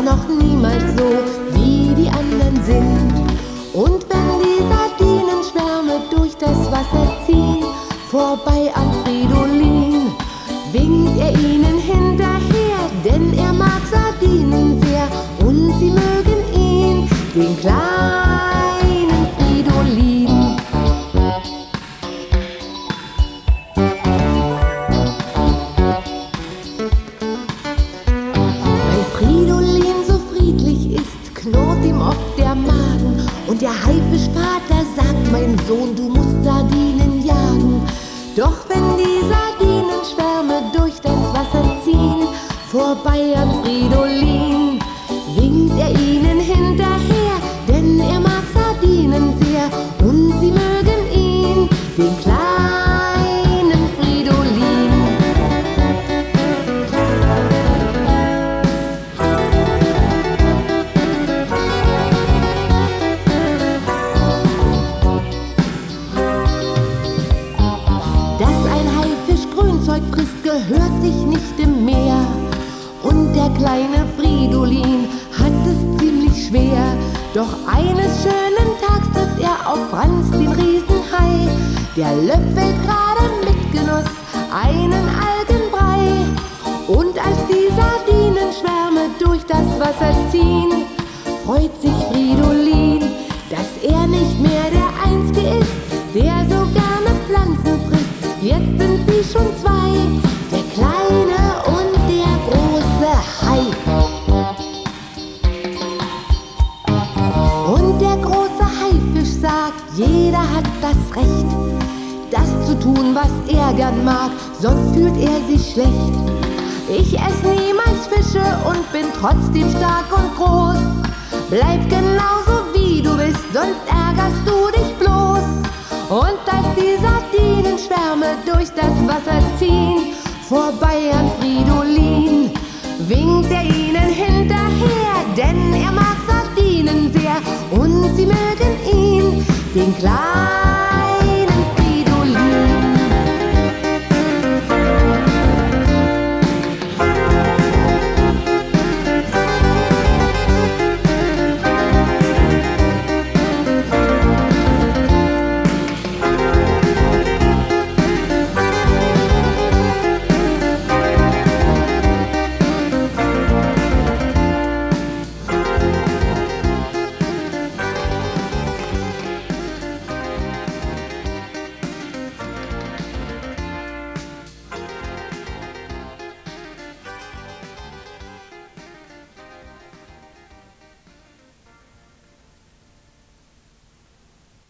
noch niemals so, wie die anderen sind. Und wenn die Sardinenschwärme durch das Wasser ziehen, vorbei an Fridolin, winkt er ihnen hinterher, denn er mag Sardinen sehr und sie mögen ihn, den kleinen Fridolin. Weil Fridolin so friedlich ist, knurrt ihm oft der Magen und der Haifischvater sagt: Mein Sohn, du musst Sardinen jagen. Doch wenn die Sardinenschwärme durch das Wasser ziehen, vorbei an Fridolin, winkt er ihnen hinterher, denn er mag Sardinen sehr und sie mögen ihn, den kleinen Fridolin. Dass ein Haifisch Grünzeug frisst, gehört sich nicht im Meer. Und der kleine Fridolin hat es ziemlich schwer. Doch eines schönen Tags trifft er auf Franz, den Riesenhai. Der löffelt gerade mit Genuss einen Algenbrei. Und als die Sardinenschwärme durch das Wasser ziehen, freut sich Fridolin, dass er nicht mehr der Einzige ist, der so gerne Pflanzen frisst. Jetzt sind sie schon zwei, der kleine und der große Hai. Und der große Haifisch sagt: Jeder hat das Recht, das zu tun, was er gern mag, sonst fühlt er sich schlecht. Ich esse niemals Fische und bin trotzdem stark und groß. Bleib genauso wie du bist, sonst ärgerst du dich bloß. Und als die Sardinenschwärme durch das Wasser ziehen, vorbei an Fridolin, winkt er ihnen hinterher, denn er mag Sardinen sehr und sie mögen ihn, den kleinen